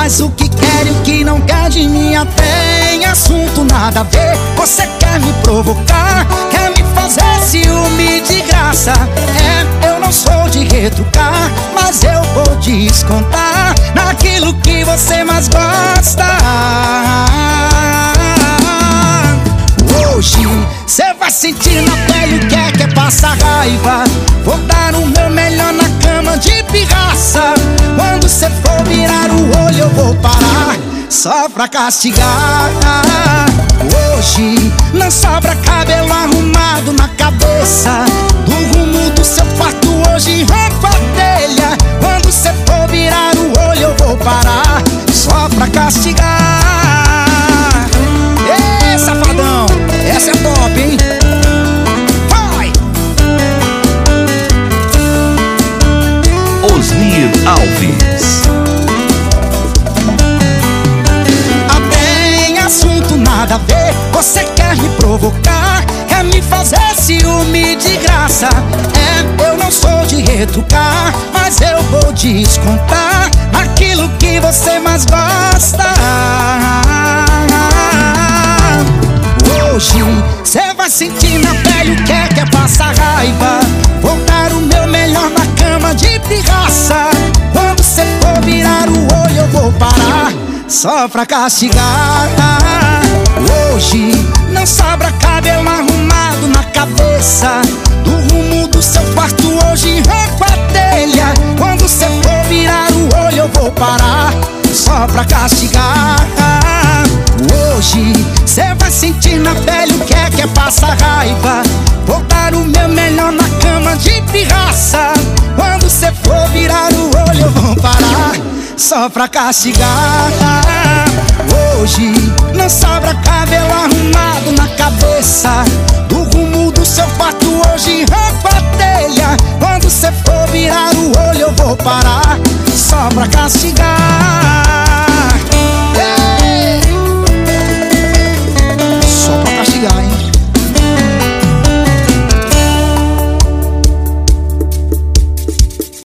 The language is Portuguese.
faz o que quer e o que não quer de mim. Tem assunto nada a ver. Você quer me provocar, quer me fazer ciúme de graça. Eu não sou de retrucar, mas eu vou descontar naquilo que você mais gosta. Hoje cê vai sentir na pele o que é passar raiva. Vou dar o meu melhor na cama de pirraça. Quando cê for virar o olho eu vou parar, só pra castigar. Hoje não sobra cabelo arrumado na cabeça. Do rumo do seu quarto hoje rampa a telha. Quando cê for virar o olho eu vou parar, só pra castigar. Ê, safadão, essa é top, hein? Vai! Osmir Alves. Tem assunto nada a ver. Você quer me provocar, quer me fazer ciúme de graça. Eu não sou de retrucar, mas eu vou descontar naquilo que você mais gosta. Hoje cê vai sentir na pele o que é passar raiva. Vou dar o meu melhor na cama de pirraça. Quando cê for virar o olho eu vou parar, só pra castigar. Hoje não sobra cabelo arrumado na cabeça. Do rumo do seu quarto hoje rampa a telha. Quando cê for virar o olho eu vou parar, só pra castigar. Hoje cê vai sentir na pele o que é passar raiva. Vou dar o meu melhor na cama de pirraça. Quando cê for virar o olho eu vou parar, só pra castigar. Hoje não sobra cabelo arrumado na cabeça. Do rumo do seu quarto hoje rampa a telha. Quando cê for virar o olho eu vou parar, só pra castigar.